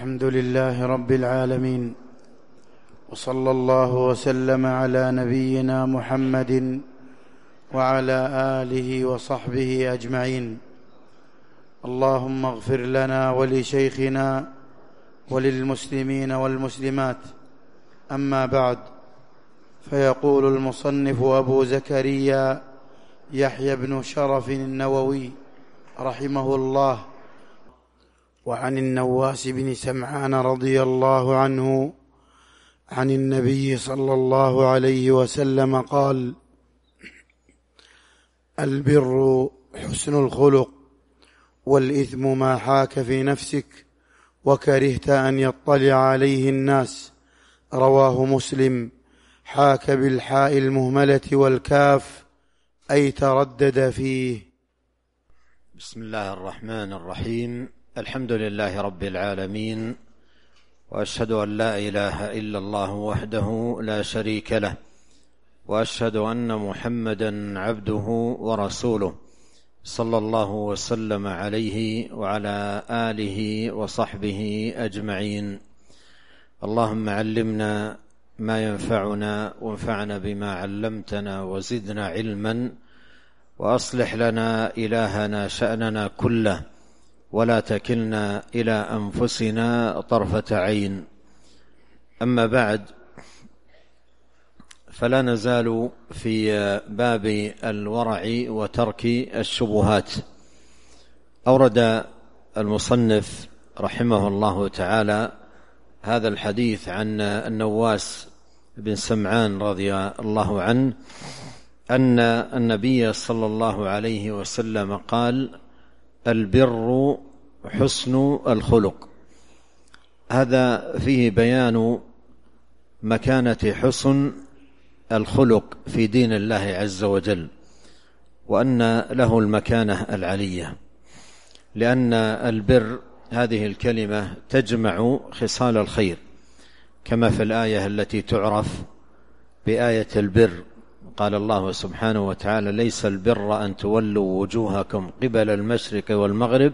الحمد لله رب العالمين، وصلى الله وسلم على نبينا محمد وعلى آله وصحبه أجمعين. اللهم اغفر لنا ولشيخنا وللمسلمين والمسلمات. أما بعد، فيقول المصنف أبو زكريا يحيى بن شرف النووي رحمه الله: وعن النواس بن سمعان رضي الله عنه عن النبي صلى الله عليه وسلم قال: البر حسن الخلق، والإثم ما حاك في نفسك وكرهت أن يطلع عليه الناس. رواه مسلم. حاك بالحاء المهملة والكاف، أي تردد فيه. بسم الله الرحمن الرحيم. الحمد لله رب العالمين، وأشهد أن لا إله إلا الله وحده لا شريك له، وأشهد أن محمدا عبده ورسوله، صلى الله وسلم عليه وعلى آله وصحبه أجمعين. اللهم علمنا ما ينفعنا، وانفعنا بما علمتنا، وزدنا علما، وأصلح لنا إلهنا شأننا كله، ولا تكلنا إلى أنفسنا طرفة عين. أما بعد، فلا نزال في باب الورع وترك الشبهات. أورد المصنف رحمه الله تعالى هذا الحديث عن النواس بن سمعان رضي الله عنه أن النبي صلى الله عليه وسلم قال: البر حسن الخلق. هذا فيه بيان مكانة حسن الخلق في دين الله عز وجل، وأن له المكانة العلية، لأن البر هذه الكلمة تجمع خصال الخير، كما في الآية التي تعرف بآية البر. قال الله سبحانه وتعالى: ليس البر أن تولوا وجوهكم قبل المشرق والمغرب،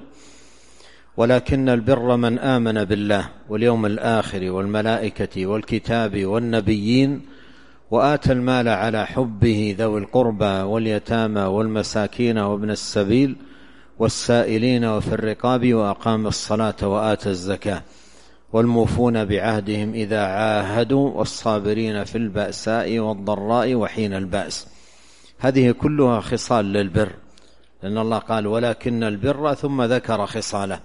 ولكن البر من آمن بالله واليوم الآخر والملائكة والكتاب والنبيين، وآتى المال على حبه ذوي القربى واليتامى والمساكين وابن السبيل والسائلين وفي الرقاب، وأقام الصلاة وآتى الزكاة، والموفون بعهدهم إذا عاهدوا، والصابرين في البأساء والضراء وحين البأس. هذه كلها خصال للبر، لأن الله قال: ولكن البر، ثم ذكر خصاله،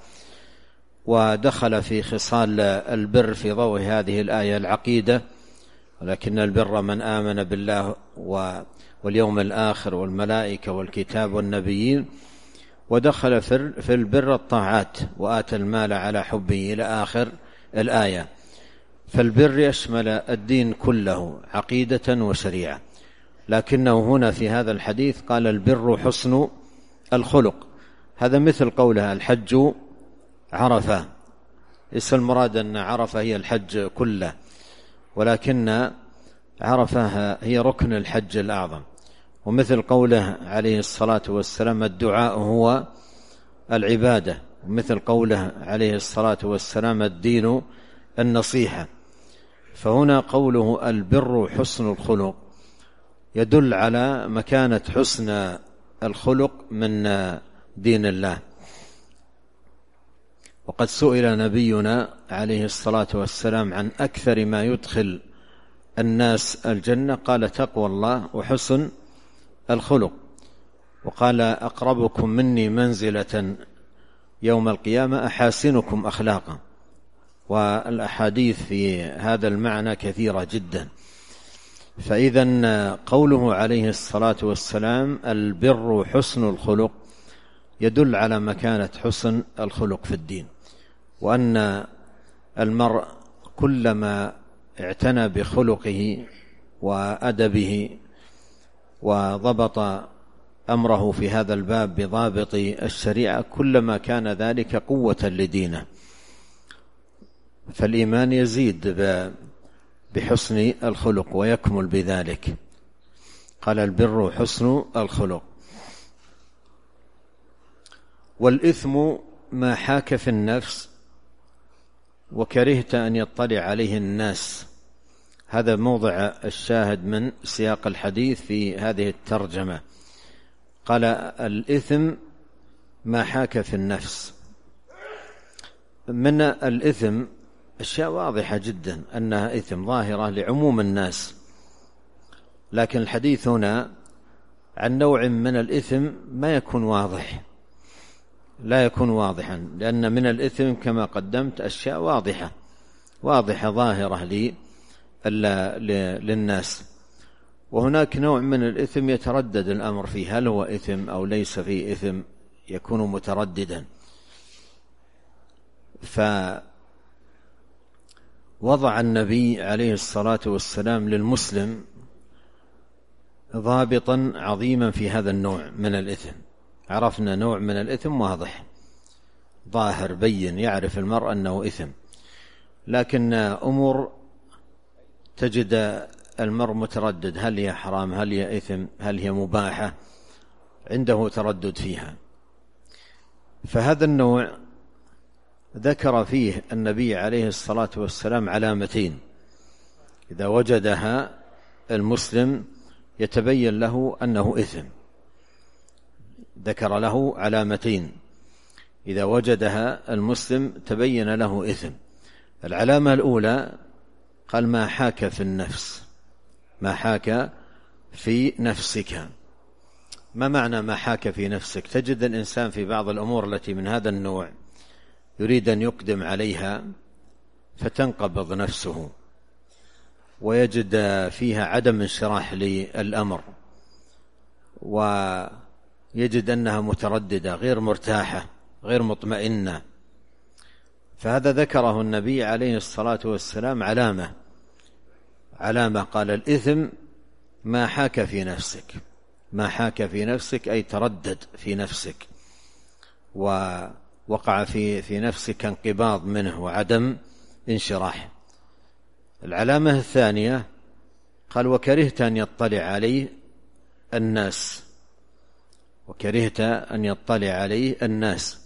ودخل في خصال البر في ضوء هذه الآية العقيدة: ولكن البر من آمن بالله واليوم الآخر والملائكة والكتاب والنبيين. ودخل في البر الطاعات: وآتى المال على حبه، إلى آخر الآية. فالبر يشمل الدين كله عقيدة وشريعة، لكنه هنا في هذا الحديث قال: البر حسن الخلق. هذا مثل قولها: الحج عرفة. ليس المراد أن عرفة هي الحج كله، ولكن عرفة هي ركن الحج الأعظم. ومثل قوله عليه الصلاة والسلام: الدعاء هو العبادة. ومثل قوله عليه الصلاة والسلام: الدين النصيحة. فهنا قوله البر حسن الخلق يدل على مكانة حسن الخلق من دين الله. وقد سئل نبينا عليه الصلاة والسلام عن أكثر ما يدخل الناس الجنة، قال: تقوى الله وحسن الخلق. وقال: أقربكم مني منزلة يوم القيامة أحاسنكم أخلاقا. والأحاديث في هذا المعنى كثيرة جدا. فإذن قوله عليه الصلاة والسلام: البر حسن الخلق، يدل على مكانة حسن الخلق في الدين، وأن المرء كلما اعتنى بخلقه وأدبه وضبط أمره في هذا الباب بضابط الشريعة، كلما كان ذلك قوة لدينه. فالإيمان يزيد بحسن الخلق ويكمل بذلك. قال: البر حسن الخلق. والإثم ما حاك في النفس وكرهت أن يطلع عليه الناس. هذا موضع الشاهد من سياق الحديث في هذه الترجمة. قال الإثم ما حاك في النفس. من الإثم أشياء واضحة جدا أنها إثم ظاهرة لعموم الناس، لكن الحديث هنا عن نوع من الإثم ما يكون واضح، لا يكون واضحا، لأن من الإثم كما قدمت أشياء واضحة ظاهرة للناس، وهناك نوع من الإثم يتردد الأمر فيه، هل هو إثم أو ليس فيه إثم، يكون مترددا. فوضع النبي عليه الصلاة والسلام للمسلم ضابطا عظيما في هذا النوع من الإثم. عرفنا نوع من الإثم واضح ظاهر بين، يعرف المرء أنه إثم، لكن أمور تجد المرء متردد، هل هي حرام، هل هي إثم، هل هي مباحة، عنده تردد فيها. فهذا النوع ذكر فيه النبي عليه الصلاة والسلام علامتين إذا وجدها المسلم يتبين له أنه إثم. ذكر له علامتين إذا وجدها المسلم تبين له إثم. العلامة الأولى قال ما حاك في النفس، ما حاك في نفسك. ما معنى ما حاك في نفسك؟ تجد الإنسان في بعض الأمور التي من هذا النوع يريد أن يقدم عليها فتنقبض نفسه، ويجد فيها عدم انشراح للأمر، ويجد أنها مترددة غير مرتاحة غير مطمئنة. فهذا ذكره النبي عليه الصلاة والسلام علامة قال الإثم ما حاك في نفسك. ما حاك في نفسك أي تردد في نفسك ووقع في نفسك انقباض منه وعدم انشراح. العلامة الثانية قال وكرهت أن يطلع عليه الناس. وكرهت أن يطلع عليه الناس،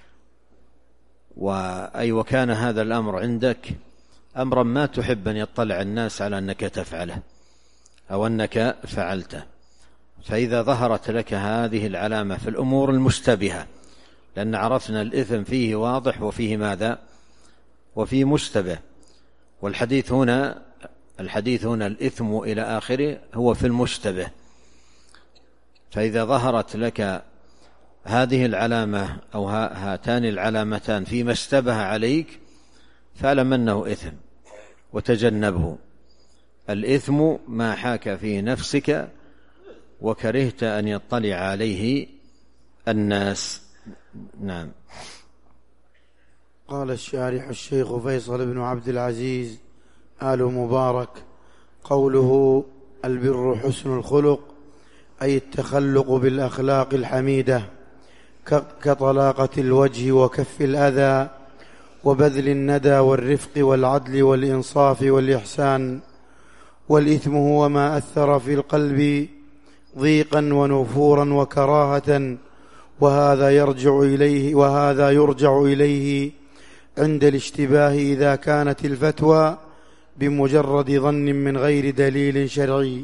وكان هذا الأمر عندك أمرا ما تحب أن يطلع الناس على أنك تفعله أو أنك فعلته. فإذا ظهرت لك هذه العلامة في الأمور المشتبهة، لأن عرفنا الإثم فيه واضح وفيه ماذا؟ وفيه مشتبه. والحديث هنا الإثم إلى آخره هو في المشتبه. فإذا ظهرت لك هذه العلامة أو هاتان العلامتان فيما اشتبه عليك فاعلم أنه إثم وتجنبه. الإثم ما حاك في نفسك وكرهت أن يطلع عليه الناس. نعم. قال الشارح الشيخ فيصل بن عبد العزيز آل مبارك: قوله البر حسن الخلق أي التخلق بالأخلاق الحميدة كطلاقة الوجه وكف الأذى وبذل الندى والرفق والعدل والإنصاف والإحسان. والإثم هو ما أثر في القلب ضيقا ونفورا وكراهة، وهذا يرجع إليه عند الاشتباه إذا كانت الفتوى بمجرد ظن من غير دليل شرعي.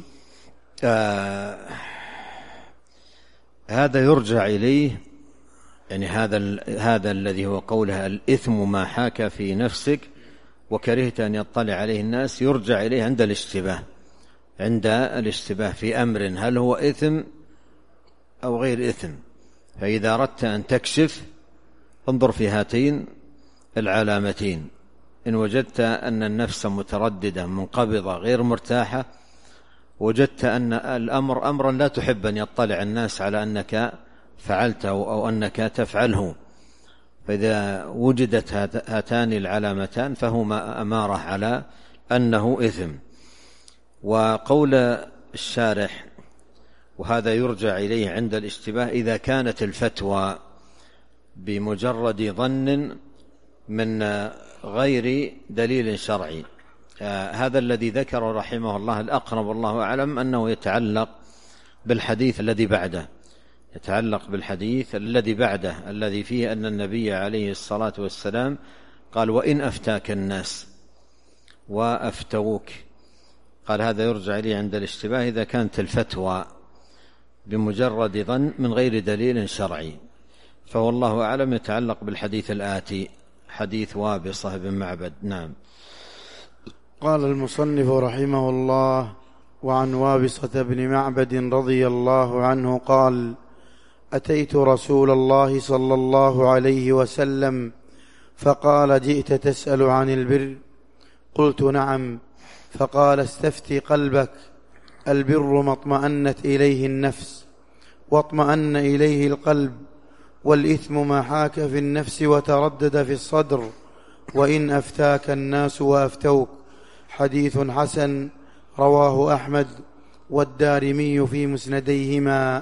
هذا يرجع إليه، يعني هذا الذي هو قولها الإثم ما حاك في نفسك وكرهت أن يطلع عليه الناس، يرجع إليه عند الاشتباه في أمر هل هو إثم أو غير إثم. فإذا أردت أن تكشف انظر في هاتين العلامتين. إن وجدت أن النفس مترددة منقبضة غير مرتاحة، وجدت أن الأمر أمرا لا تحب أن يطلع الناس على أنك فعلته أو أنك تفعله، فإذا وجدت هاتان العلامتان فهما أمارة على أنه إثم. وقول الشارح وهذا يرجع إليه عند الاشتباه إذا كانت الفتوى بمجرد ظن من غير دليل شرعي، هذا الذي ذكر رحمه الله الأقرب والله أعلم أنه يتعلق بالحديث الذي بعده، الذي فيه أن النبي عليه الصلاة والسلام قال وإن أفتاك الناس وأفتوك، قال هذا يرجع لي عند الاشتباه إذا كانت الفتوى بمجرد ظن من غير دليل شرعي، فوالله أعلم يتعلق بالحديث الآتي، حديث وابصة بن معبد. نعم. قال المصنف رحمه الله: وعن وابصة بن معبد رضي الله عنه قال: أتيت رسول الله صلى الله عليه وسلم فقال: جئت تسأل عن البر؟ قلت: نعم. فقال: استفتي قلبك، البر ما اطمأنت إليه النفس واطمأن إليه القلب، والإثم ما حاك في النفس وتردد في الصدر، وإن أفتاك الناس وأفتوك. حديث حسن، رواه أحمد والدارمي في مسنديهما.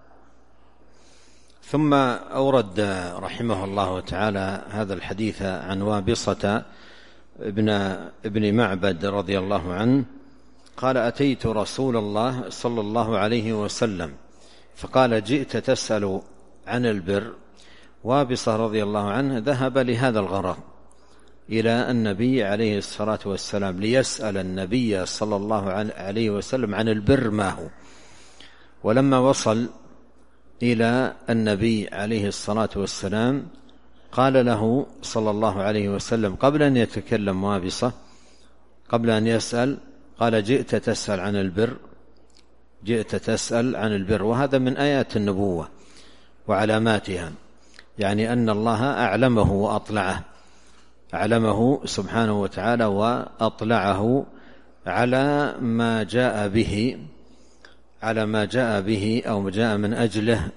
ثم أورد رحمه الله تعالى هذا الحديث عن وابصة ابن معبد رضي الله عنه قال: أتيت رسول الله صلى الله عليه وسلم فقال: جئت تسأل عن البر. وابصة رضي الله عنه ذهب لهذا الغرض إلى النبي عليه الصلاة والسلام ليسأل النبي صلى الله عليه وسلم عن البر ما هو. ولما وصل إلى النبي عليه الصلاة والسلام قال له صلى الله عليه وسلم قبل أن يتكلم وابصة، قبل أن يسأل، قال: جئت تسأل عن البر، جئت تسأل عن البر. وهذا من آيات النبوة وعلاماتها، يعني أن الله أعلمه وأطلعه، أعلمه سبحانه وتعالى وأطلعه على ما جاء به، على ما جاء به أو جاء من أجله،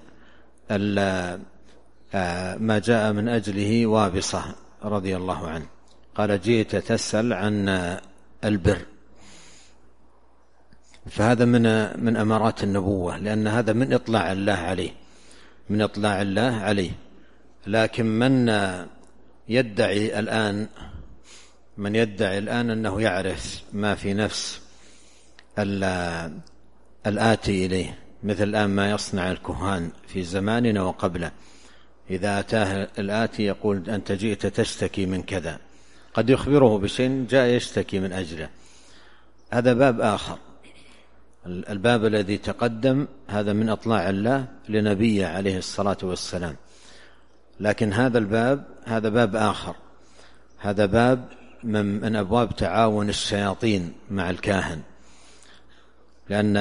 ما جاء من أجله وابصة رضي الله عنه. قال: جئت تسأل عن البر. فهذا من أمارات النبوة، لأن هذا من إطلاع الله عليه، من إطلاع الله عليه. لكن من يدعي الآن أنه يعرف ما في نفس الآتي إليه، مثل الآن ما يصنع الكهان في زماننا وقبله، إذا أتاه الآتي يقول: أنت جئت تشتكي من كذا، قد يخبره بشيء جاء يشتكي من أجله. هذا باب آخر. الباب الذي تقدم هذا من إطلاع الله لنبيه عليه الصلاة والسلام، لكن هذا الباب هذا باب آخر، هذا باب من أبواب تعاون الشياطين مع الكاهن، لأن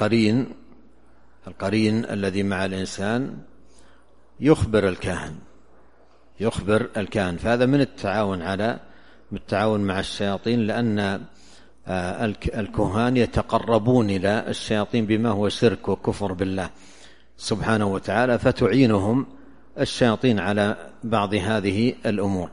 القرين الذي مع الإنسان يخبر الكاهن، فهذا من التعاون مع الشياطين، لأن الكهان يتقربون إلى الشياطين بما هو شرك وكفر بالله سبحانه وتعالى، فتعينهم الشياطين على بعض هذه الأمور.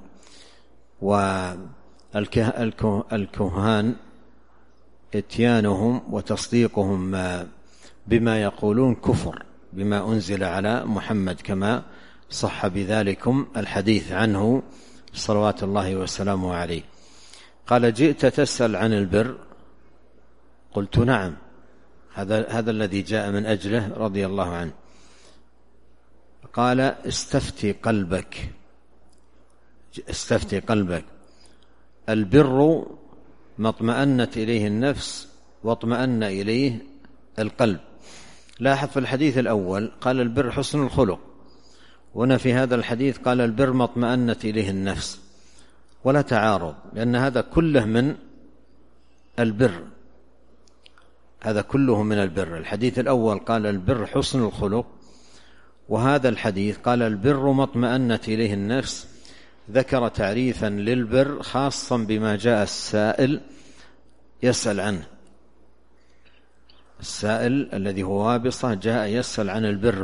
والكهان اتيانهم وتصديقهم بما يقولون كفر بما أنزل على محمد، كما صح بذلكم الحديث عنه صلوات الله وسلامه عليه. قال: جئت تسأل عن البر؟ قلت: نعم. هذا الذي جاء من أجله رضي الله عنه. قال: استفتي قلبك، استفتي قلبك، البر ما اطمأنت إليه النفس واطمأن إليه القلب. لاحظ في الحديث الأول قال البر حسن الخلق، وهنا في هذا الحديث قال البر ما اطمأنت إليه النفس، ولا تعارض، لأن هذا كله من البر، هذا كله من البر. الحديث الأول قال البر حسن الخلق، وهذا الحديث قال البر ما اطمأنت إليه النفس. ذكر تعريفا للبر خاصا بما جاء السائل يسأل عنه. السائل الذي هو وابصة جاء يسأل عن البر،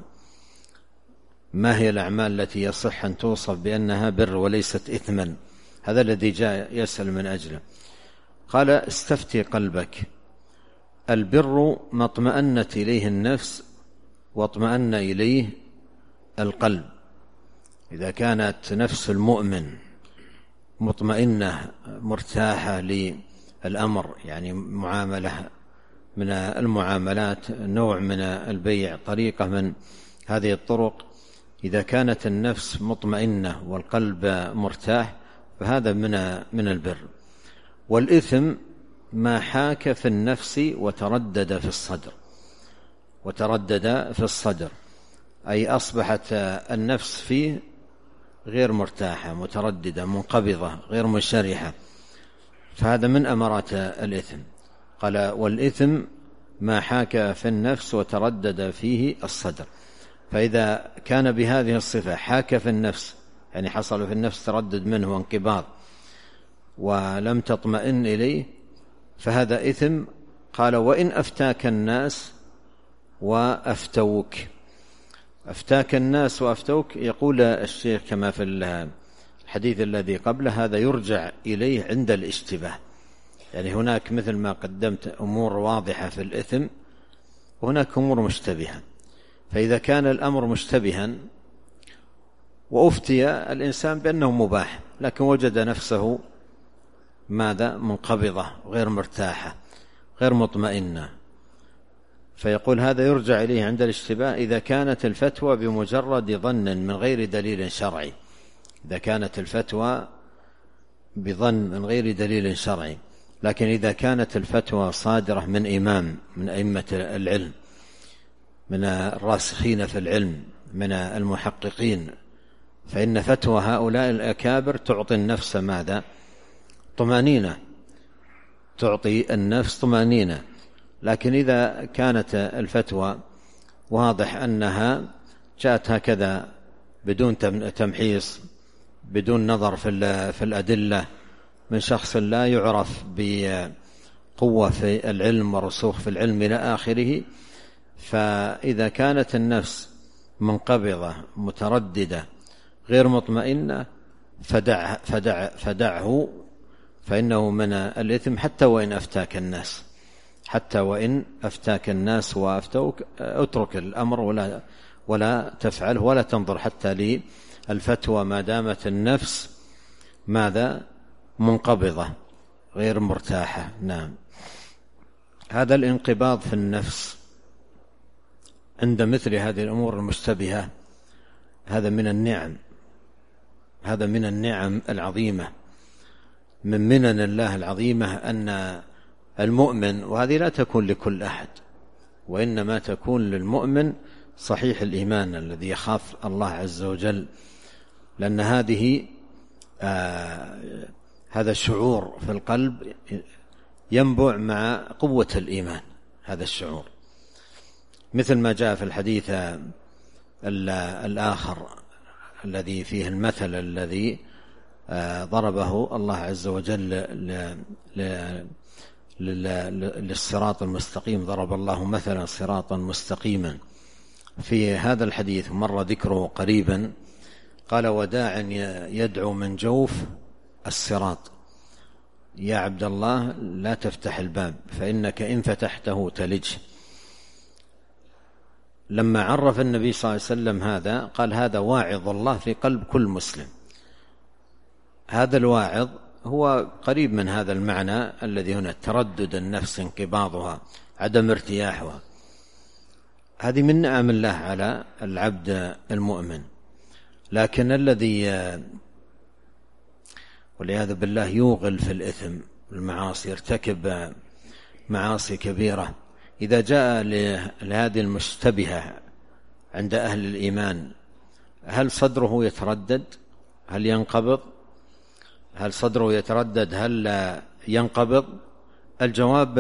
ما هي الأعمال التي يصح أن توصف بأنها بر وليست إثما، هذا الذي جاء يسأل من أجله. قال: استفتي قلبك، البر ما اطمأنت إليه النفس واطمأن إليه القلب. إذا كانت نفس المؤمن مطمئنة مرتاحة للأمر، يعني معاملة من المعاملات، نوع من البيع، طريقة من هذه الطرق، إذا كانت النفس مطمئنة والقلب مرتاح فهذا من البر. والإثم ما حاك في النفس وتردد في الصدر، أي أصبحت النفس فيه غير مرتاحة، مترددة، منقبضة، غير منشرحة، فهذا من أمارات الإثم. قال والإثم ما حاك في النفس وتردد فيه الصدر. فإذا كان بهذه الصفة حاك في النفس، يعني حصل في النفس تردد منه وانقباض ولم تطمئن إليه، فهذا إثم. قال وإن أفتاك الناس وأفتوك. أفتاك الناس وأفتوك، يقول الشيخ كما في الحديث الذي قبله، هذا يرجع إليه عند الاشتباه. يعني هناك مثل ما قدمت أمور واضحة في الإثم، وهناك أمور مشتبهة. فإذا كان الأمر مشتبها وأفتي الإنسان بأنه مباح، لكن وجد نفسه ماذا؟ منقبضة، غير مرتاحة، غير مطمئنة، فيقول هذا يرجع إليه عند الاشتباه إذا كانت الفتوى بمجرد ظن من غير دليل شرعي. إذا كانت الفتوى بظن من غير دليل شرعي. لكن إذا كانت الفتوى صادرة من إمام من أئمة العلم، من الراسخين في العلم، من المحققين، فإن فتوى هؤلاء الأكابر تعطي النفس ماذا؟ طمأنينة، تعطي النفس طمأنينة. لكن إذا كانت الفتوى واضح أنها جاءت هكذا بدون تمحيص، بدون نظر في الأدلة، من شخص لا يعرف بقوة في العلم ورسوخ في العلم إلى آخره، فإذا كانت النفس منقبضة مترددة غير مطمئنة فدعه، فإنه من الإثم حتى وإن أفتاك الناس، حتى وإن أفتاك الناس وأفتوك، اترك الأمر ولا تفعله ولا تنظر حتى للفتوى ما دامت النفس ماذا؟ منقبضة غير مرتاحة. نعم. هذا الانقباض في النفس عند مثل هذه الأمور المشتبهة هذا من النعم، هذا من النعم العظيمة، من منن الله العظيمة أن المؤمن، وهذه لا تكون لكل أحد، وإنما تكون للمؤمن صحيح الإيمان الذي يخاف الله عز وجل، لأن هذا الشعور في القلب ينبع مع قوة الإيمان، هذا الشعور، مثل ما جاء في الحديث الآخر الذي فيه المثل الذي ضربه الله عز وجل للصراط المستقيم، ضرب الله مثلا صراطا مستقيما. في هذا الحديث مر ذكره قريبا، قال وداع يدعو من جوف الصراط، يا عبد الله لا تفتح الباب فإنك إن فتحته تلج. لما عرف النبي صلى الله عليه وسلم هذا قال هذا واعظ الله في قلب كل مسلم. هذا الواعظ هو قريب من هذا المعنى الذي هنا، تردد النفس، انقباضها، عدم ارتياحها، هذه من نعم الله على العبد المؤمن. لكن الذي والعياذ بالله يوغل في الإثم والمعاصي، يرتكب معاصي كبيرة، إذا جاء لهذه المشتبهة عند أهل الإيمان، هل صدره يتردد؟ هل ينقبض؟ هل صدره يتردد؟ هل ينقبض؟ الجواب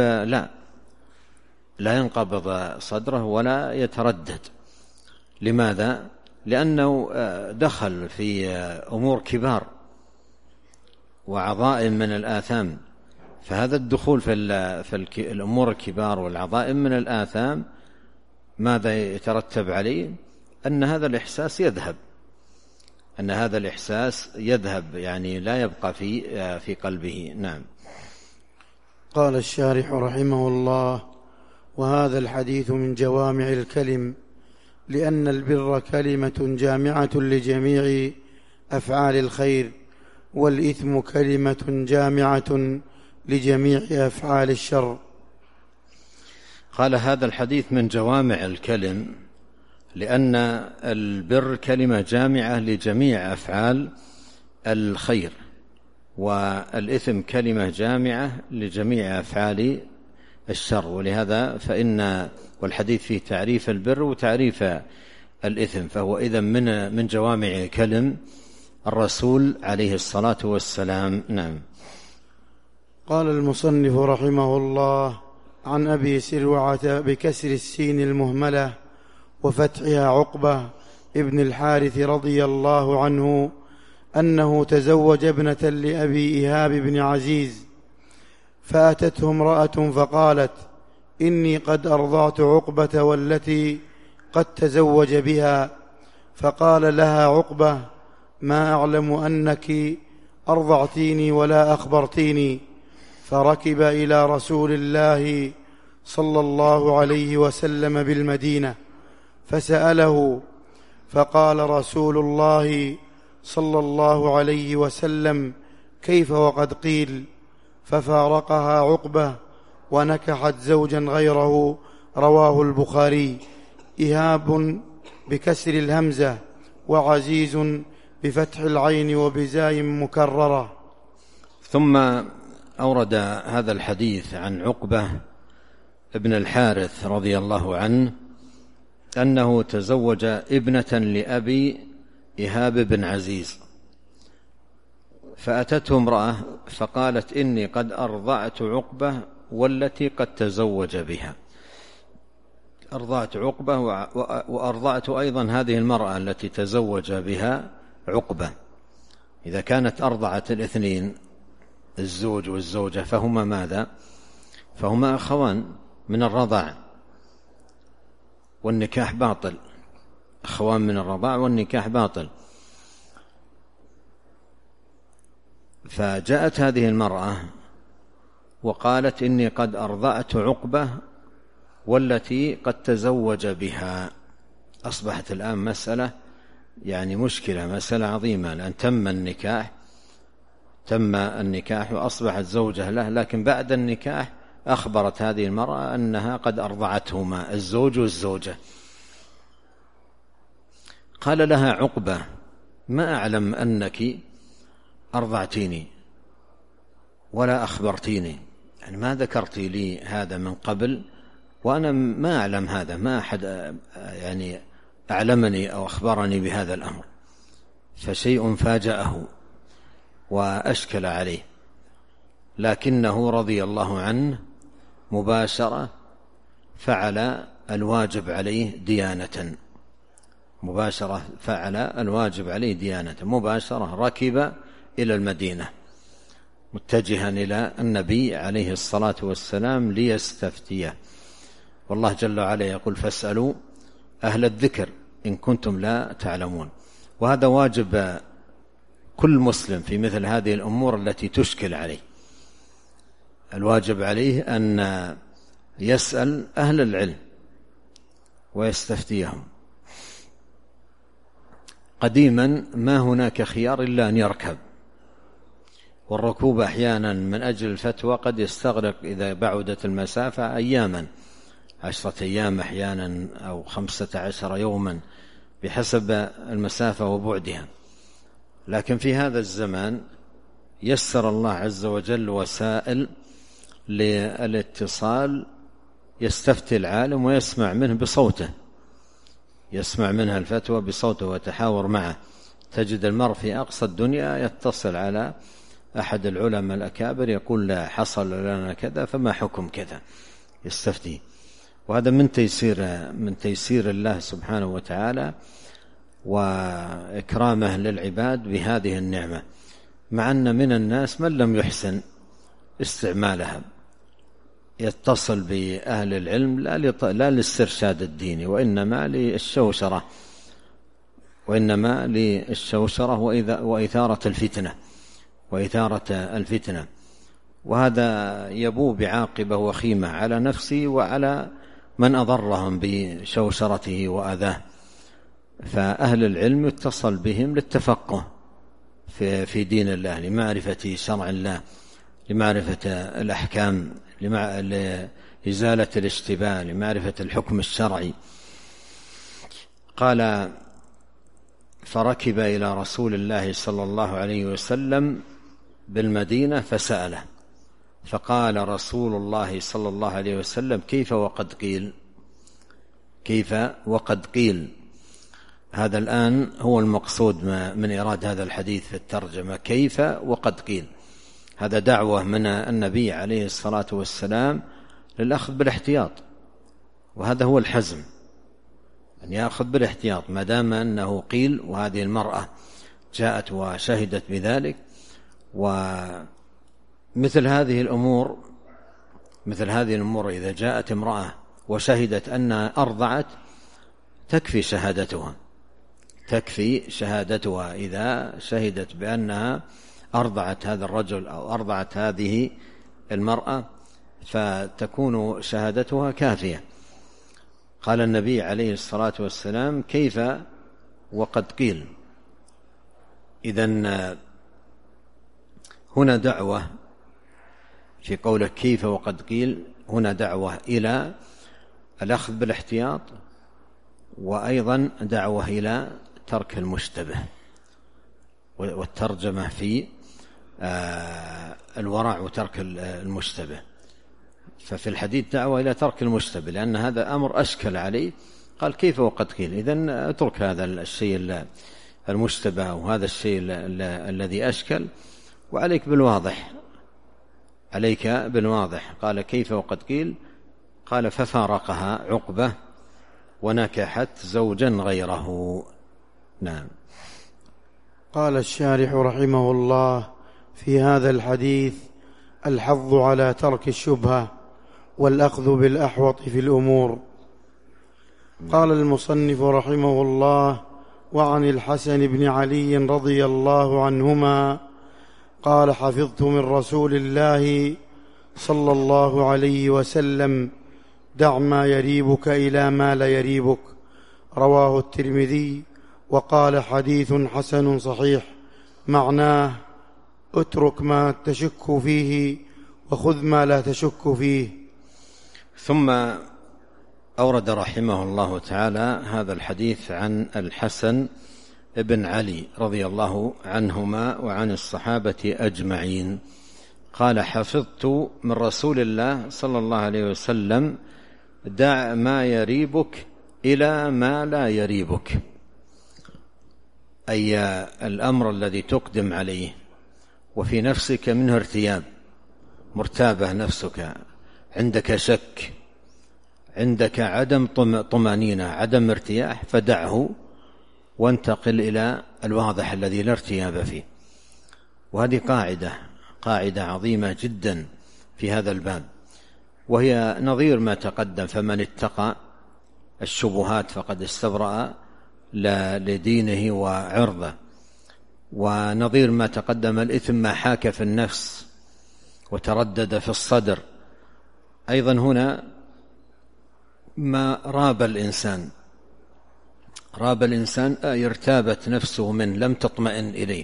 لا ينقبض صدره ولا يتردد. لماذا؟ لأنه دخل في أمور كبار وعظائم من الآثام، فهذا الدخول في الأمور الكبار والعظائم من الآثام ماذا يترتب عليه؟ أن هذا الإحساس يذهب، يعني لا يبقى في قلبه. نعم. قال الشارح رحمه الله: وهذا الحديث من جوامع الكلم، لأن البر كلمة جامعة لجميع أفعال الخير، والإثم كلمة جامعة لجميع أفعال الشر. قال هذا الحديث من جوامع الكلم، لأن البر كلمة جامعة لجميع أفعال الخير، والإثم كلمة جامعة لجميع أفعال الشر، ولهذا والحديث فيه تعريف البر وتعريف الإثم، فهو إذن من جوامع كلم الرسول عليه الصلاة والسلام. نعم. قال المصنف رحمه الله: عن أبي سروعة بكسر السين المهملة وفتحها عقبة ابن الحارث رضي الله عنه أنه تزوج ابنة لأبي إيهاب بن عزيز، فأتته امرأة فقالت: إني قد أرضعت عقبة والتي قد تزوج بها. فقال لها عقبة: ما أعلم أنك أرضعتيني ولا أخبرتيني. فركب إلى رسول الله صلى الله عليه وسلم بالمدينة فسأله، فقال رسول الله صلى الله عليه وسلم: كيف وقد قيل؟ ففارقها عقبة ونكحت زوجا غيره. رواه البخاري. إيهاب بكسر الهمزة، وعزيز بفتح العين وبزاي مكررة. ثم أورد هذا الحديث عن عقبة ابن الحارث رضي الله عنه أنه تزوج ابنة لأبي إيهاب بن عزيز، فأتته امرأة فقالت: إني قد أرضعت عقبة والتي قد تزوج بها. أرضعت عقبة وأرضعت أيضا هذه المرأة التي تزوج بها عقبة. إذا كانت أرضعت الاثنين، الزوج والزوجة، فهما ماذا؟ فهما أخوان من الرضاع، والنكاح باطل. أخوان من الرضاع والنكاح باطل. فجاءت هذه المرأة وقالت: إني قد أرضعت عقبة والتي قد تزوج بها. أصبحت الآن مسألة مشكلة، مسألة عظيمة، لأن تم النكاح وأصبحت زوجة له، لكن بعد النكاح أخبرت هذه المرأة أنها قد أرضعتهما، الزوج والزوجة. قال لها عقبة: ما أعلم أنك أرضعتيني ولا أخبرتيني، ما ذكرتي لي هذا من قبل، وأنا ما أعلم هذا، ما أحد أعلمني أو أخبرني بهذا الأمر. فشيء فاجأه وأشكل عليه، لكنه رضي الله عنه مباشرة فعل الواجب عليه ديانة. مباشرة ركب إلى المدينة متجها إلى النبي عليه الصلاة والسلام ليستفتيه. والله جل وعلا يقول: فاسألوا أهل الذكر إن كنتم لا تعلمون. وهذا واجب كل مسلم في مثل هذه الأمور التي تشكل عليه. الواجب عليه أن يسأل أهل العلم ويستفتيهم. قديما ما هناك خيار إلا أن يركب، والركوب أحيانا من أجل الفتوى قد يستغرق إذا بعدت المسافة أياما، 10 أيام أحيانا أو 15 يوما بحسب المسافة وبعدها. لكن في هذا الزمان يسر الله عز وجل وسائل للاتصال، يستفتي العالم ويسمع منه بصوته، يسمع منها الفتوى بصوته ويتحاور معه. تجد المرء في أقصى الدنيا يتصل على أحد العلماء الأكابر يقول: لا حصل لنا كذا فما حكم كذا، يستفتي. وهذا من تيسير الله سبحانه وتعالى وإكرامه للعباد بهذه النعمة، مع أن من الناس من لم يحسن استعمالها، يتصل بأهل العلم لا للاسترشاد الديني، وإنما للشوشرة وإثارة الفتنة. وهذا يبوء بعاقبة وخيمة على نفسه وعلى من أضرهم بشوشرته وأذاه. فأهل العلم يتصل بهم للتفقه في دين الله، لمعرفة شرع الله، لمعرفة الأحكام، لإزالة الاشتباه، لمعرفة الحكم الشرعي. قال: فركب إلى رسول الله صلى الله عليه وسلم بالمدينة فسأله فقال رسول الله صلى الله عليه وسلم: كيف وقد قيل؟ كيف وقد قيل. هذا الآن هو المقصود من إيراد هذا الحديث في الترجمة، كيف وقد قيل. هذا دعوة من النبي عليه الصلاة والسلام للأخذ بالاحتياط، وهذا هو الحزم، أن يأخذ بالاحتياط ما دام أنه قيل، وهذه المرأة جاءت وشهدت بذلك. ومثل هذه الأمور إذا جاءت امرأة وشهدت أنها أرضعت تكفي شهادتها إذا شهدت بأنها أرضعت هذا الرجل أو أرضعت هذه المرأة، فتكون شهادتها كافية. قال النبي عليه الصلاة والسلام: كيف وقد قيل. إذن هنا دعوة في قوله كيف وقد قيل، هنا دعوة إلى الأخذ بالاحتياط، وأيضا دعوة إلى ترك المشتبه، والترجمة في الورع وترك المشتبه. ففي الحديث دعوة إلى ترك المشتبه، لأن هذا أمر أشكل عليه. قال كيف وقد قيل، إذن اترك هذا الشيء المشتبه وهذا الشيء الذي أشكل، وعليك بالواضح. قال كيف وقد قيل. قال ففارقها عقبة ونكحت زوجا غيره. نعم. قال الشارح رحمه الله: في هذا الحديث الحظ على ترك الشبهة والأخذ بالأحوط في الأمور. قال المصنف رحمه الله: وعن الحسن بن علي رضي الله عنهما قال: حفظت من رسول الله صلى الله عليه وسلم: دع ما يريبك إلى ما لا يريبك. رواه الترمذي وقال: حديث حسن صحيح. معناه: اترك ما تشك فيه وخذ ما لا تشك فيه. ثم أورد رحمه الله تعالى هذا الحديث عن الحسن بن علي رضي الله عنهما وعن الصحابة أجمعين. قال: حفظت من رسول الله صلى الله عليه وسلم: دع ما يريبك إلى ما لا يريبك، أي الأمر الذي تقدم عليه وفي نفسك منه ارتياب، مرتابة نفسك، عندك شك، عندك عدم طمأنينة، عدم ارتياح، فدعه وانتقل إلى الواضح الذي لا ارتياب فيه. وهذه قاعدة عظيمة جدا في هذا الباب، وهي نظير ما تقدم: فمن اتقى الشبهات فقد استبرأ لدينه وعرضه. ونظير ما تقدم: الإثم ما حاك في النفس وتردد في الصدر. أيضا هنا ما راب الإنسان ارتابت نفسه من لم تطمئن إليه.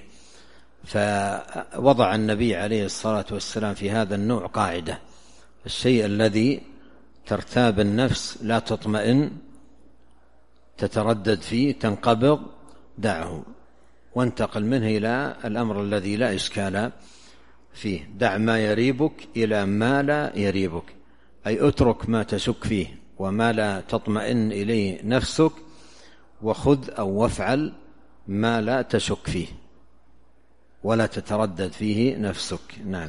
فوضع النبي عليه الصلاة والسلام في هذا النوع قاعدة: الشيء الذي ترتاب النفس، لا تطمئن، تتردد فيه، تنقبض، دعه وانتقل منه إلى الأمر الذي لا إشكال فيه. دع ما يريبك إلى ما لا يريبك، أي اترك ما تشك فيه وما لا تطمئن إليه نفسك، وخذ أو وافعل ما لا تشك فيه ولا تتردد فيه نفسك. نعم.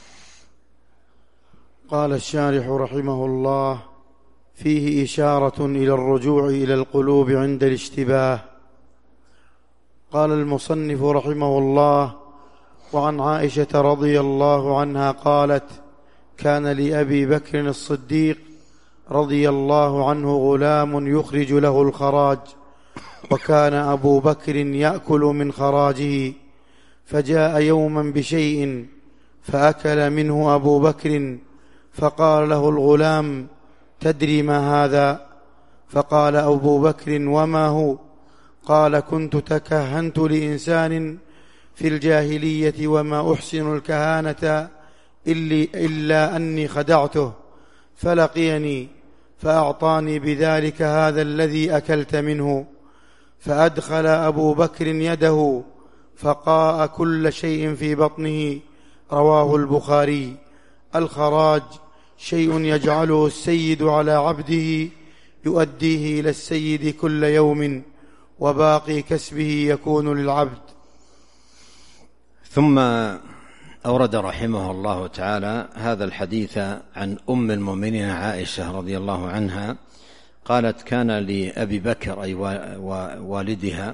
قال الشارح رحمه الله: فيه إشارة إلى الرجوع إلى القلوب عند الاشتباه. قال المصنف رحمه الله: وعن عائشة رضي الله عنها قالت: كان لأبي بكر الصديق رضي الله عنه غلام يخرج له الخراج، وكان أبو بكر يأكل من خراجه، فجاء يوما بشيء فأكل منه أبو بكر، فقال له الغلام: تدري ما هذا؟ فقال أبو بكر: وما هو؟ قال: كنت تكهنت لإنسان في الجاهلية وما أحسن الكهانة إلا أني خدعته، فلقيني فأعطاني بذلك هذا الذي أكلت منه. فأدخل أبو بكر يده فقاء كل شيء في بطنه، رواه البخاري. الخراج شيء يجعله السيد على عبده يؤديه إلى السيد كل يوم، وباقي كسبه يكون للعبد. ثم أورد رحمه الله تعالى هذا الحديث عن أم المؤمنين عائشة رضي الله عنها قالت: كان لأبي بكر، أي والدها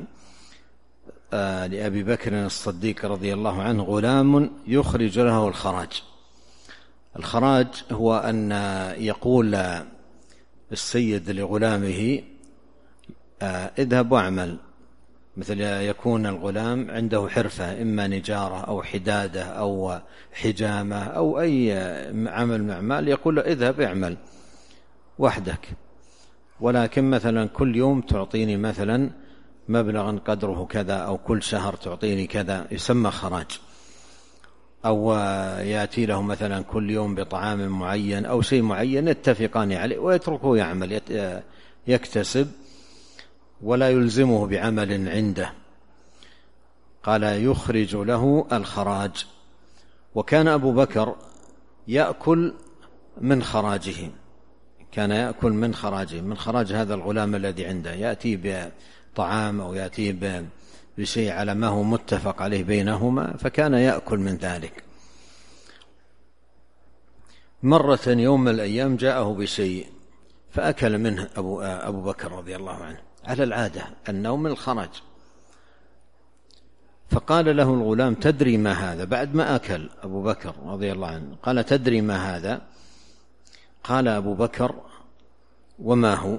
لأبي بكر الصديق رضي الله عنه، غلام يخرج له الخراج. الخراج هو أن يقول السيد لغلامه: اذهب واعمل، مثل يكون الغلام عنده حرفة، إما نجارة أو حدادة أو حجامة أو أي عمل من أعمال، يقول له: اذهب اعمل وحدك، ولكن مثلا كل يوم تعطيني مثلا مبلغا قدره كذا، أو كل شهر تعطيني كذا، يسمى خراج. أو يأتي له مثلا كل يوم بطعام معين أو شيء معين يتفقان عليه، ويتركه يعمل يكتسب ولا يلزمه بعمل عنده. قال: يخرج له الخراج. وكان أبو بكر يأكل من خراجه، كان يأكل من خراجه، من خراج هذا الغلام الذي عنده، يأتي بطعام أو يأتي بشيء على ما هو متفق عليه بينهما، فكان يأكل من ذلك. مرة يوم من الأيام جاءه بشيء فأكل منه أبو بكر رضي الله عنه، على العادة أنه من الخراج. فقال له الغلام: تدري ما هذا؟ بعد ما أكل أبو بكر رضي الله عنه قال: تدري ما هذا؟ قال أبو بكر: وما هو؟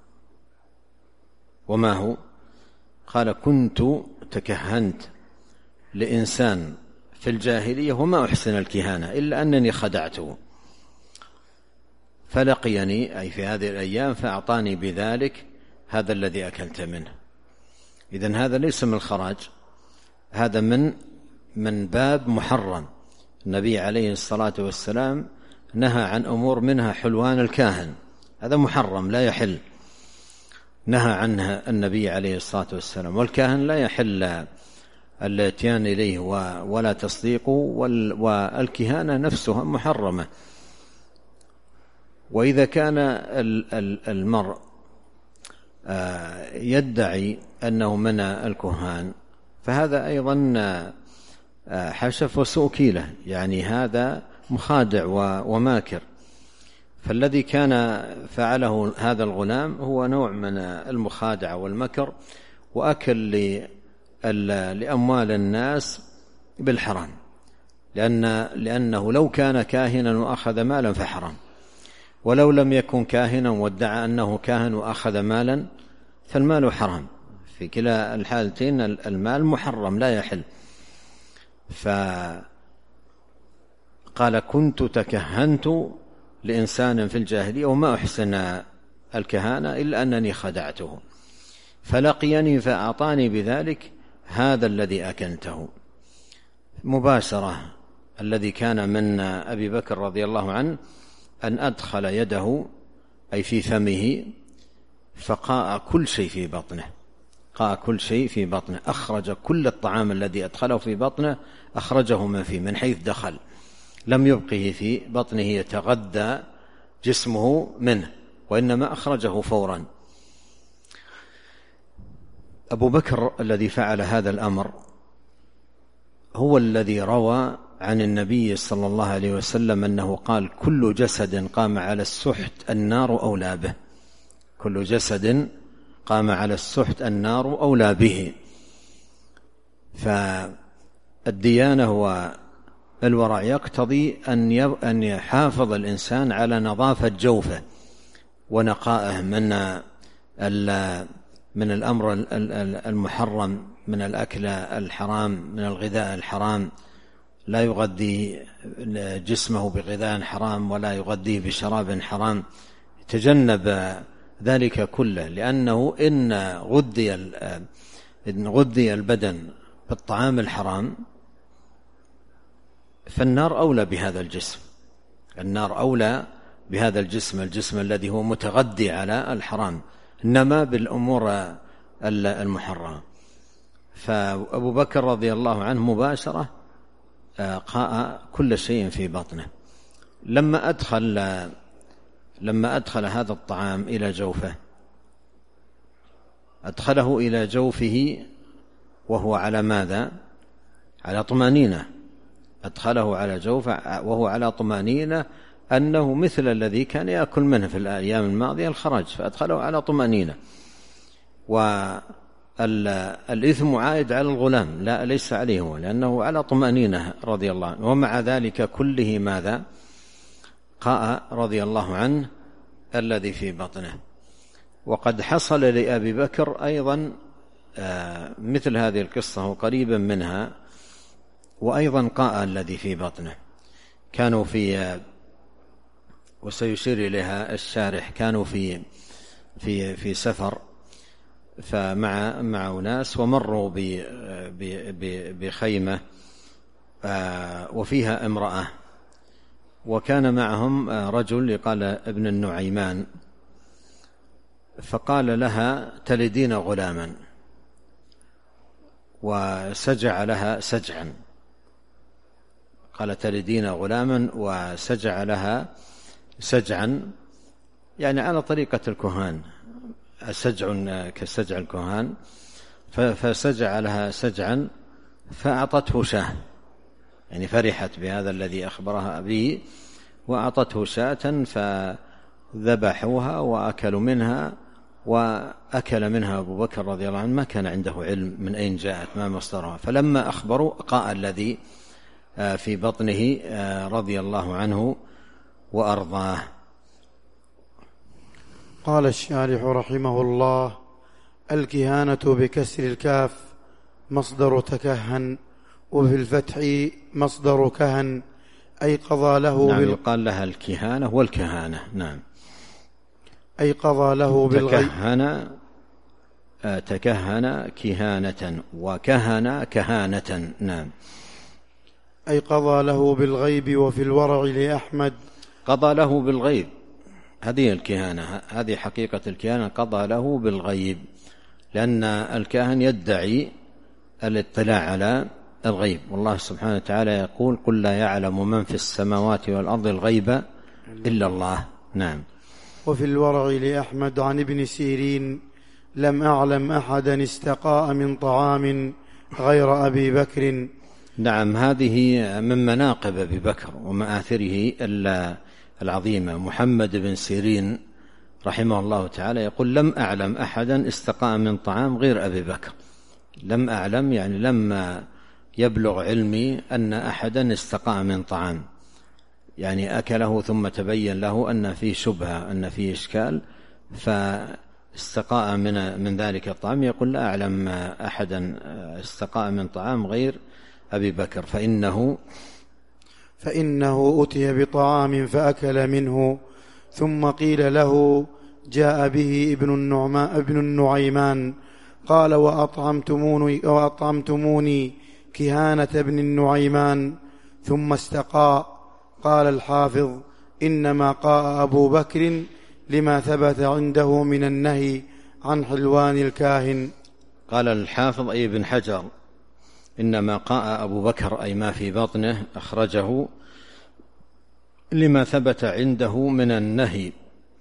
وما هو؟ قال: كنت تكهنت لإنسان في الجاهلية وما أحسن الكهانة إلا أنني خدعته، فلقيني، أي في هذه الأيام، فأعطاني بذلك هذا الذي أكلت منه. إذن هذا ليس من الخراج، هذا من باب محرم. النبي عليه الصلاة والسلام نهى عن أمور منها حلوان الكاهن، هذا محرم لا يحل، نهى عنها النبي عليه الصلاة والسلام. والكاهن لا يحل الاتيان إليه ولا تصديقه، والكهانة نفسها محرمة. وإذا كان المرء يدعي أنه من الكهان فهذا أيضا حشف وسوء كيلة، يعني هذا مخادع وماكر. فالذي كان فعله هذا الغلام هو نوع من المخادعة والمكر، وأكل لأموال الناس بالحرام، لأنه لو كان كاهنا وأخذ مالا فحرام، ولو لم يكن كاهنا وادعى أنه كاهن وأخذ مالا فالمال حرام. في كلا الحالتين المال محرم لا يحل. فقال: كنت تكهنت لإنسان في الجاهلية وما أحسن الكهانة إلا أنني خدعته، فلقيني فأعطاني بذلك هذا الذي أكلته. مباشرة الذي كان من أبي بكر رضي الله عنه أن أدخل يده، أي في فمه، فقاء كل شيء في بطنه، قاء كل شيء في بطنه، أخرج كل الطعام الذي أدخله في بطنه، أخرجه من فيه من حيث دخل، لم يبقه في بطنه يتغذى جسمه منه، وإنما أخرجه فورا. أبو بكر الذي فعل هذا الأمر هو الذي روى عن النبي صلى الله عليه وسلم أنه قال: كل جسد قام على السحت النار أولى به، كل جسد قام على السحت النار أولى به. فالديانة والورع يقتضي أن يحافظ الإنسان على نظافة جوفه ونقائه من الأمر المحرم، من الأكل الحرام، من الغذاء الحرام، لا يغذي جسمه بغذاء حرام ولا يغذيه بشراب حرام، يتجنب ذلك كله، لأنه إن غذي البدن بالطعام الحرام فالنار أولى بهذا الجسم، النار أولى بهذا الجسم الذي هو متغذي على الحرام، إنما بالأمور المحرمة. فأبو بكر رضي الله عنه مباشرة قاء كل شيء في بطنه. لما أدخل هذا الطعام إلى جوفه، أدخله إلى جوفه وهو على ماذا؟ على طمأنينة. أدخله على جوفه وهو على طمأنينة أنه مثل الذي كان يأكل منه في الأيام الماضية الخراج، فأدخله على طمأنينة. والإثم عائد على الغلام، لا ليس عليه هو، لأنه على طمأنينة رضي الله عنه. ومع ذلك كله ماذا؟ قاء رضي الله عنه الذي في بطنه. وقد حصل لأبي بكر أيضا مثل هذه القصة وقريبا منها، وأيضا قاء الذي في بطنه. كانوا وسيشير إليها الشارح، كانوا في سفر فمع أناس، ومروا بخيمة وفيها امرأة، وكان معهم رجل يقال ابن النعيمان، فقال لها: تلدين غلاما، وسجع لها سجعا. قال: تلدين غلاما، وسجع لها سجعا، يعني على طريقة الكهان، سجع كسجع الكهان. فسجع لها سجعا فأعطته شاة، يعني فرحت بهذا الذي أخبرها به، وأعطته شاة فذبحوها وأكلوا منها. وأكل منها أبو بكر رضي الله عنه، ما كان عنده علم من أين جاءت، ما مصدرها. فلما أخبروا قاء الذي في بطنه رضي الله عنه وأرضاه. قال الشارح رحمه الله: الكهانة بكسر الكاف مصدر تكهن، وفي الفتح مصدر كهن، أي قضى له نعم، يقال لها الكهانة والكهانة. نعم، أي قضى له بالغيب. تكهن كهانة، وكهن كهانة. نعم، أي قضى له بالغيب. وفي الورع لأحمد قضى له بالغيب، هذه الكهانة، هذه حقيقة الكهانة، قضى له بالغيب، لأن الكاهن يدعي الاطلاع على الغيب، والله سبحانه وتعالى يقول: قل لا يعلم من في السماوات والأرض الغيب إلا الله. نعم. وفي الورع لأحمد عن ابن سيرين: لم أعلم أحدا استقاء من طعام غير أبي بكر. نعم، هذه من مناقب أبي بكر ومآثره العظيمة. محمد بن سيرين رحمه الله تعالى يقول: لم أعلم أحدا استقاء من طعام غير أبي بكر. لم أعلم يعني لما يبلغ علمي أن أحدا استقاء من طعام، يعني أكله ثم تبين له أن فيه شبهة، أن فيه إشكال، فاستقاء من ذلك الطعام. يقول: لا أعلم أحدا استقاء من طعام غير أبي بكر، فإنه أتي بطعام فأكل منه، ثم قيل له: جاء به ابن النعيمان. قال: وأطعمتموني كهانة ابن النعيمان ثم استقاء. قال الحافظ: إنما قاء أبو بكر لما ثبت عنده من النهي عن حلوان الكاهن. قال الحافظ أي ابن حجر: إنما قاء أبو بكر أي ما في بطنه أخرجه لما ثبت عنده من النهي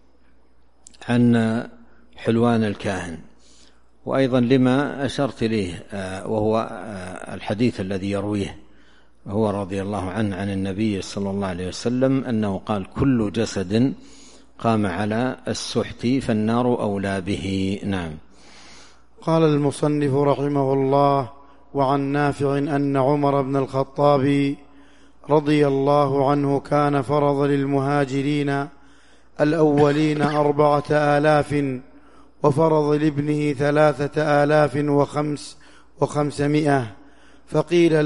عن حلوان الكاهن. وأيضا لما أشرت إليه، وهو الحديث الذي يرويه هو رضي الله عنه عن النبي صلى الله عليه وسلم أنه قال: كل جسد قام على السحت فالنار أولى به. نعم. قال المصنف رحمه الله: وعن نافع أن عمر بن الخطاب رضي الله عنه كان فرض للمهاجرين الأولين 4000، وفرض لابنه 3500. فقيل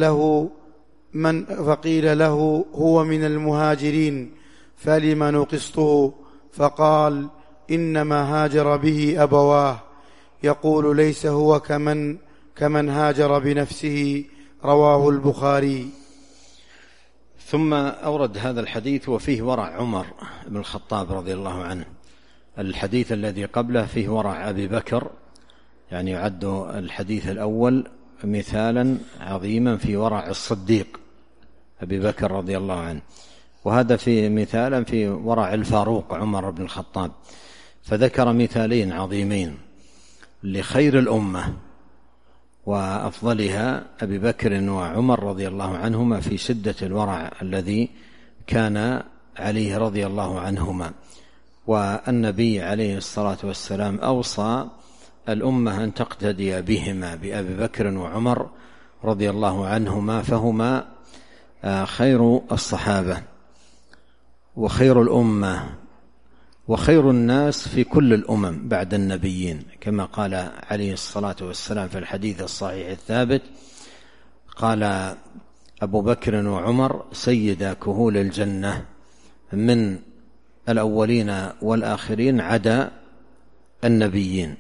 له هو من المهاجرين فلم نقسطه؟ فقال: إنما هاجر به أبواه. يقول: ليس هو كمن هاجر بنفسه. رواه البخاري. ثم أورد هذا الحديث وفيه ورع عمر بن الخطاب رضي الله عنه. الحديث الذي قبله فيه ورع أبي بكر، يعني يعد الحديث الأول مثالا عظيما في ورع الصديق أبي بكر رضي الله عنه. وهذا في مثالا في ورع الفاروق عمر بن الخطاب، فذكر مثالين عظيمين لخير الأمة وأفضلها أبي بكر وعمر رضي الله عنهما في شدة الورع الذي كان عليه رضي الله عنهما. والنبي عليه الصلاة والسلام أوصى الأمة أن تقتدي بهما، بأبي بكر وعمر رضي الله عنهما، فهما خير الصحابة وخير الأمة وخير الناس في كل الأمم بعد النبيين، كما قال عليه الصلاة والسلام في الحديث الصحيح الثابت، قال أبو بكر وعمر سيدا كهول الجنة من الأولين والآخرين عدا النبيين.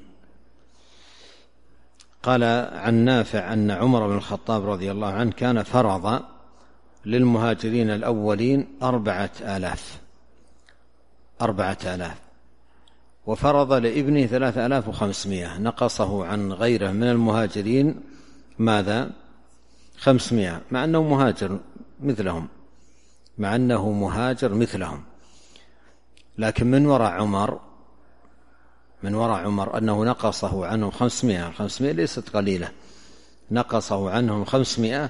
قال عن نافع أن عمر بن الخطاب رضي الله عنه كان فرض للمهاجرين الأولين 4000، وفرض لابنه 3500، نقصه عن غيره من المهاجرين ماذا؟ 500، مع أنه مهاجر مثلهم. لكن من وراء عمر أنه نقصه عنهم 500 ليست قليلة، نقصه عنهم 500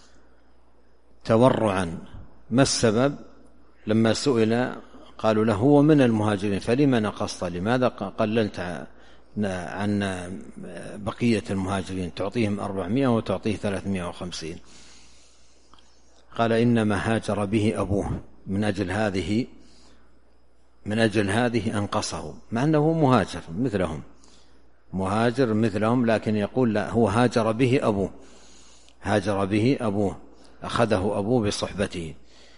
تورعا. ما السبب؟ لما سئل قالوا له هو من المهاجرين فلما نقصت، لماذا قللت عن بقية المهاجرين، تعطيهم 400 وتعطيه 350؟ قال إنما هاجر به أبوه، من أجل هذه أنقصه، مع أنه مهاجر مثلهم، لكن يقول لا، هو هاجر به أبوه، أخذه أبوه بصحبته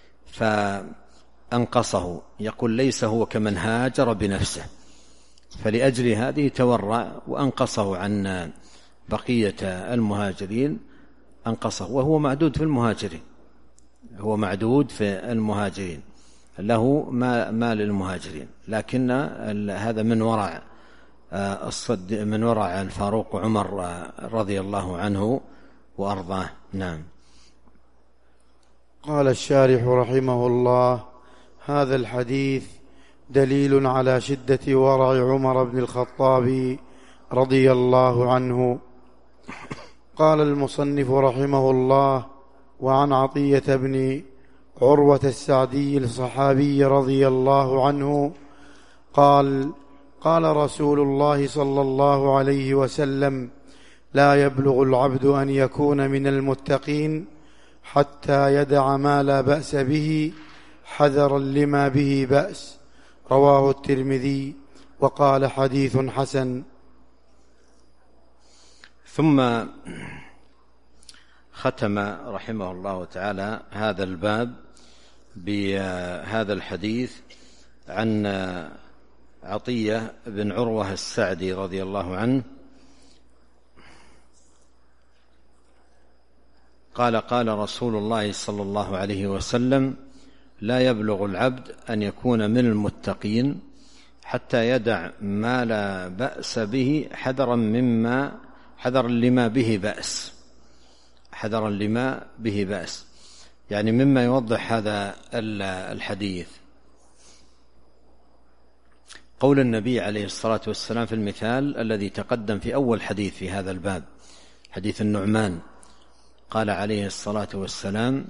فأنقصه. يقول ليس هو كمن هاجر بنفسه، فلأجل هذه تورع وأنقصه عن بقية المهاجرين، أنقصه، وهو معدود في المهاجرين، له ما للمهاجرين، لكن هذا من وراء الفاروق عمر رضي الله عنه وأرضاه. نعم. قال الشارح رحمه الله: هذا الحديث دليل على شدة ورع عمر بن الخطاب رضي الله عنه. قال المصنف رحمه الله: وعن عطية بن عروة السعدي الصحابي رضي الله عنه قال: قال رسول الله صلى الله عليه وسلم: لا يبلغ العبد أن يكون من المتقين حتى يدع ما لا بأس به حذرا لما به بأس. رواه الترمذي وقال حديث حسن. ثم ختم رحمه الله تعالى هذا الباب بهذا الحديث عن عطية بن عروة السعدي رضي الله عنه قال: قال رسول الله صلى الله عليه وسلم: لا يبلغ العبد أن يكون من المتقين حتى يدع ما لا بأس به حذرا لما به بأس. يعني مما يوضح هذا الحديث قول النبي عليه الصلاة والسلام في المثال الذي تقدم في أول حديث في هذا الباب، حديث النعمان، قال عليه الصلاة والسلام: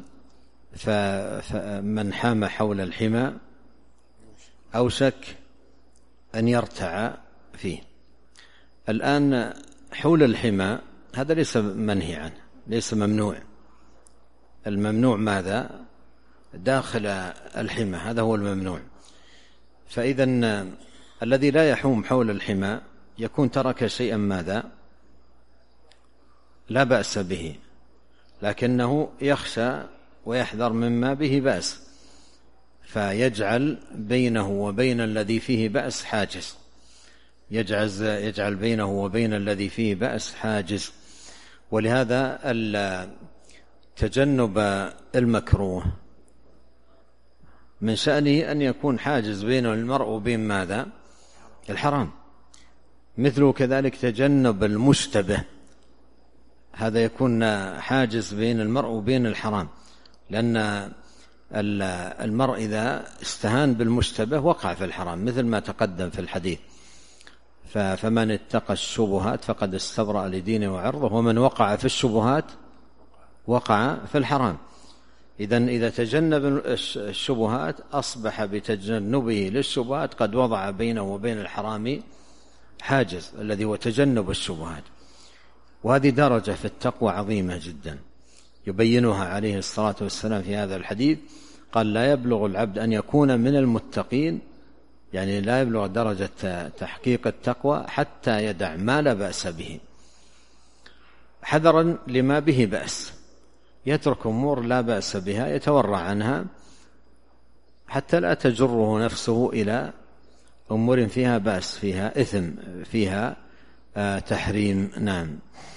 فمن حام حول الحمى أوشك أن يرتع فيه. الآن حول الحمى هذا ليس منهي عنه، ليس ممنوع. الممنوع ماذا؟ داخل الحمى، هذا هو الممنوع. فإذا الذي لا يحوم حول الحمى يكون ترك شيئا ماذا؟ لا بأس به، لكنه يخشى ويحذر مما به بأس، فيجعل بينه وبين الذي فيه بأس حاجز، يجعل بينه وبين الذي فيه بأس حاجز. ولهذا تجنب المكروه من شأنه أن يكون حاجز بين المرء وبين ماذا؟ الحرام. مثله كذلك تجنب المشتبه، هذا يكون حاجز بين المرء وبين الحرام. لأن المرء إذا استهان بالمشتبه وقع في الحرام، مثل ما تقدم في الحديث: فمن اتقى الشبهات فقد استبرأ لدينه وعرضه، ومن وقع في الشبهات وقع في الحرام. إذا تجنب الشبهات أصبح بتجنبه للشبهات قد وضع بينه وبين الحرام حاجز، الذي هو تجنب الشبهات. وهذه درجة في التقوى عظيمة جدا يبينها عليه الصلاة والسلام في هذا الحديث. قال: لا يبلغ العبد أن يكون من المتقين، يعني لا يبلغ درجة تحقيق التقوى حتى يدع ما لا بأس به، حذرا لما به بأس، يترك أمور لا بأس بها، يتورع عنها حتى لا تجره نفسه إلى أمور فيها بأس، فيها إثم، فيها تحريم. نعم.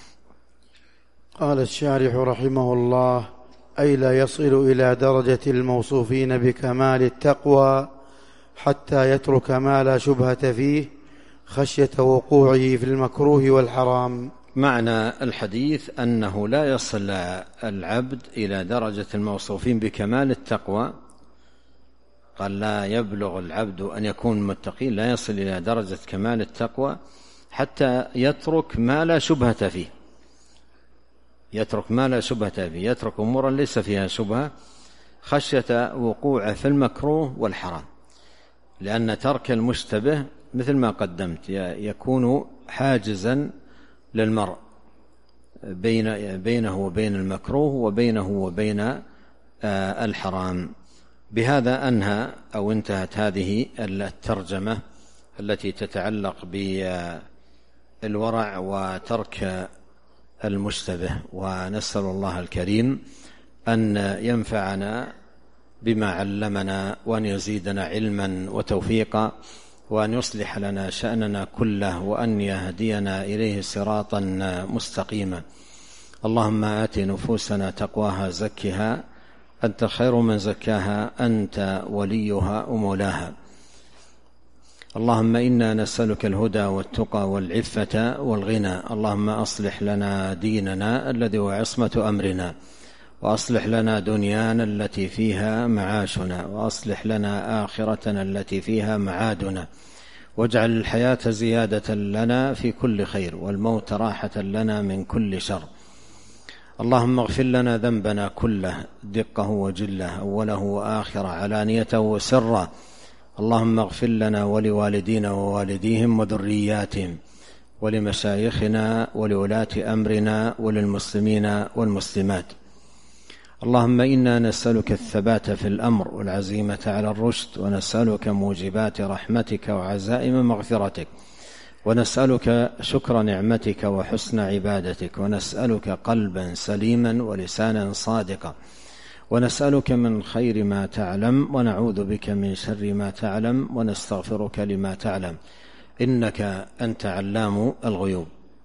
قال الشارح رحمه الله: أي لا يصل إلى درجة الموصوفين بكمال التقوى حتى يترك ما لا شبهة فيه خشية وقوعه في المكروه والحرام. معنى الحديث أنه لا يصل العبد إلى درجة الموصوفين بكمال التقوى. قال: لا يبلغ العبد أن يكون متقين، لا يصل إلى درجة كمال التقوى حتى يترك ما لا شبهة فيه، يترك ما لا شبهة فيه، يترك أمورا ليس فيها شبهة خشية وقوع في المكروه والحرام. لأن ترك المشتبه مثل ما قدمت يكون حاجزا للمرء بينه وبين المكروه وبينه وبين الحرام. بهذا أنهى أو انتهت هذه الترجمة التي تتعلق بالورع وترك المشتبه. ونسأل الله الكريم أن ينفعنا بما علمنا، وأن يزيدنا علما وتوفيقا، وأن يصلح لنا شأننا كله، وأن يهدينا إليه صراطا مستقيما. اللهم آت نفوسنا تقواها زكها أنت خير من زكاها أنت وليها ومولاها. اللهم إنا نسألك الهدى والتقى والعفة والغنى. اللهم أصلح لنا ديننا الذي هو عصمة أمرنا، وأصلح لنا دنيانا التي فيها معاشنا، وأصلح لنا آخرتنا التي فيها معادنا، واجعل الحياة زيادة لنا في كل خير، والموت راحة لنا من كل شر. اللهم اغفر لنا ذنبنا كله دقه وجله، أوله وآخره، علانيته وسره. اللهم اغفر لنا ولوالدينا ووالديهم وذرياتهم، ولمشايخنا ولولاة أمرنا وللمسلمين والمسلمات. اللهم إنا نسألك الثبات في الأمر والعزيمة على الرشد، ونسألك موجبات رحمتك وعزائم مغفرتك، ونسألك شكر نعمتك وحسن عبادتك، ونسألك قلبا سليما ولسانا صادقا، ونسألك من خير ما تعلم، ونعوذ بك من شر ما تعلم، ونستغفرك لما تعلم، إنك أنت علام الغيوب.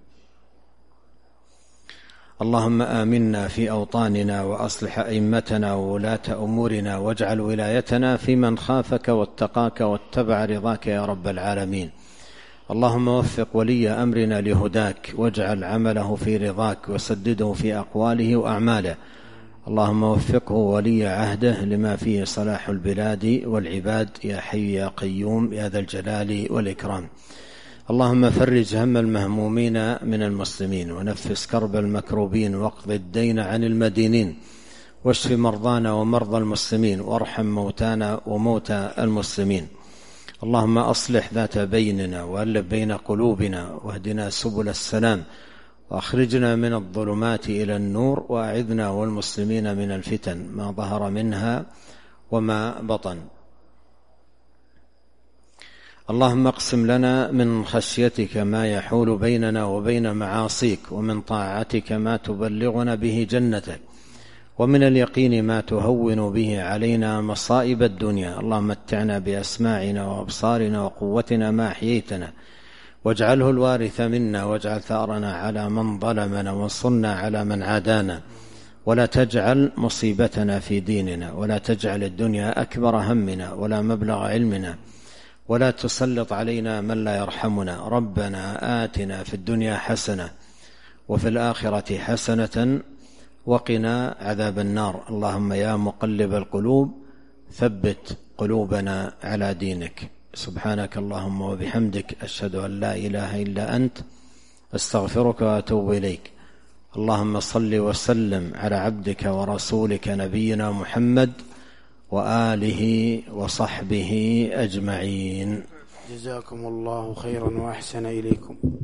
اللهم آمنا في أوطاننا، وأصلح أئمتنا وولاة أمورنا، واجعل ولايتنا في من خافك واتقاك واتبع رضاك يا رب العالمين. اللهم وفق ولي أمرنا لهداك، واجعل عمله في رضاك، وسدده في أقواله وأعماله. اللهم وفقه ولي عهده لما فيه صلاح البلاد والعباد، يا حي يا قيوم يا ذا الجلال والإكرام. اللهم فرج هم المهمومين من المسلمين، ونفس كرب المكروبين، واقض الدين عن المدينين، واشف مرضانا ومرضى المسلمين، وارحم موتانا وموتى المسلمين. اللهم أصلح ذات بيننا، وألف بين قلوبنا، واهدنا سبل السلام، وأخرجنا من الظلمات إلى النور، وأعذنا والمسلمين من الفتن ما ظهر منها وما بطن. اللهم اقسم لنا من خشيتك ما يحول بيننا وبين معاصيك، ومن طاعتك ما تبلغنا به جنتك، ومن اليقين ما تهون به علينا مصائب الدنيا. اللهم متعنا بأسماعنا وأبصارنا وقوتنا ما أحييتنا، واجعله الوارث منا، واجعل ثأرنا على من ظلمنا، وانصرنا على من عادانا، ولا تجعل مصيبتنا في ديننا، ولا تجعل الدنيا أكبر همنا ولا مبلغ علمنا، ولا تسلط علينا من لا يرحمنا. ربنا آتنا في الدنيا حسنة وفي الآخرة حسنة وقنا عذاب النار. اللهم يا مقلب القلوب ثبت قلوبنا على دينك. سبحانك اللهم وبحمدك، أشهد أن لا إله إلا أنت، أستغفرك وأتوب إليك. اللهم صل وسلم على عبدك ورسولك نبينا محمد وآله وصحبه أجمعين. جزاكم الله خيرا وأحسن إليكم.